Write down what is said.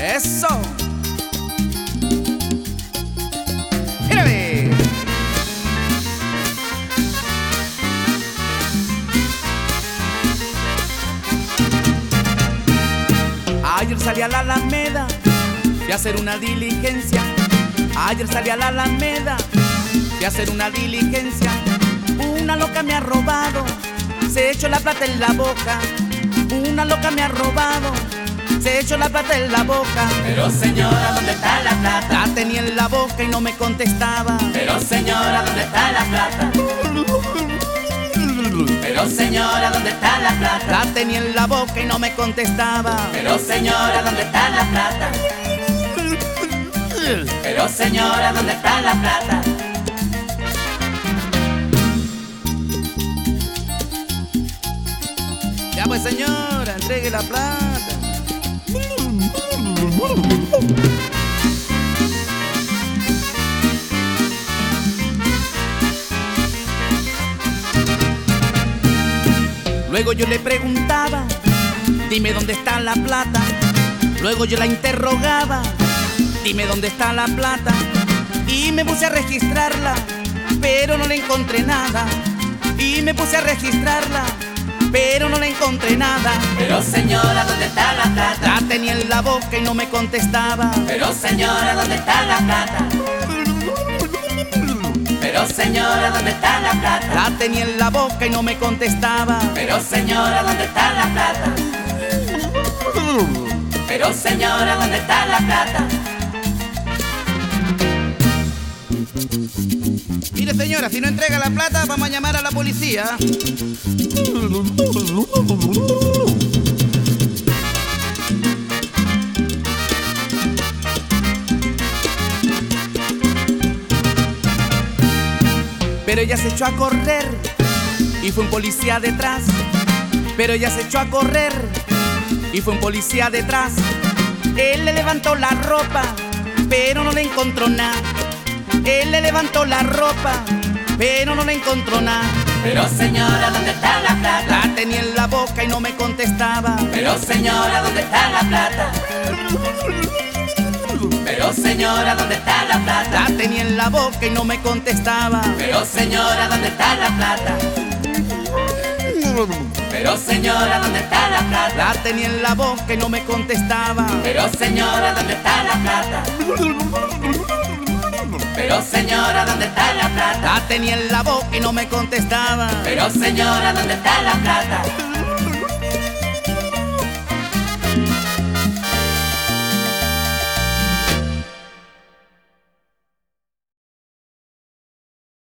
Eso. Mírame. Ayer salí a la Alameda, fui a hacer una diligencia. Ayer salí a la Alameda, fui a hacer una diligencia. Una loca me ha robado, se echó la plata en la boca. Una loca me ha robado, se echó la plata en la boca. Pero señora, ¿dónde está la plata? La tenía en la boca y no me contestaba. Pero señora, ¿dónde está la plata? Pero señora, ¿dónde está la plata? La tenía en la boca y no me contestaba. Pero señora, ¿dónde está la plata? Pero señora, ¿dónde está la plata? Ya pues señora, entregue la plata. Luego yo le preguntaba, dime dónde está la plata. Luego yo la interrogaba, dime dónde está la plata. Y me puse a registrarla, pero no le encontré nada. Y me puse a registrarla, pero no le encontré nada. Pero señora, ¿dónde está la plata? La tenía en la boca y no me contestaba. Pero señora, ¿dónde está la plata? Pero señora, ¿dónde está la plata? La tenía en la boca y no me contestaba. Pero señora, ¿dónde está la plata? Pero señora, ¿dónde está la plata? Mire señora, si no entrega la plata vamos a llamar a la policía. Pero ella se echó a correr y fue un policía detrás. Pero ella se echó a correr y fue un policía detrás. Él le levantó la ropa, pero no le encontró nada. Él le levantó la ropa, pero no le encontró nada. Pero señora, ¿dónde está la plata? La tenía en la boca y no me contestaba. Pero señora, ¿dónde está la plata? Pero señora, ¿dónde está la plata? La tenía en la boca y no me contestaba. Pero señora, ¿dónde está la plata? Pero señora, ¿dónde está la plata? La tenía en la boca y no me contestaba. Pero señora, ¿dónde está la plata? Pero señora, ¿dónde está la plata? La tenía en la boca y no me contestaba. Pero señora, ¿dónde está la plata?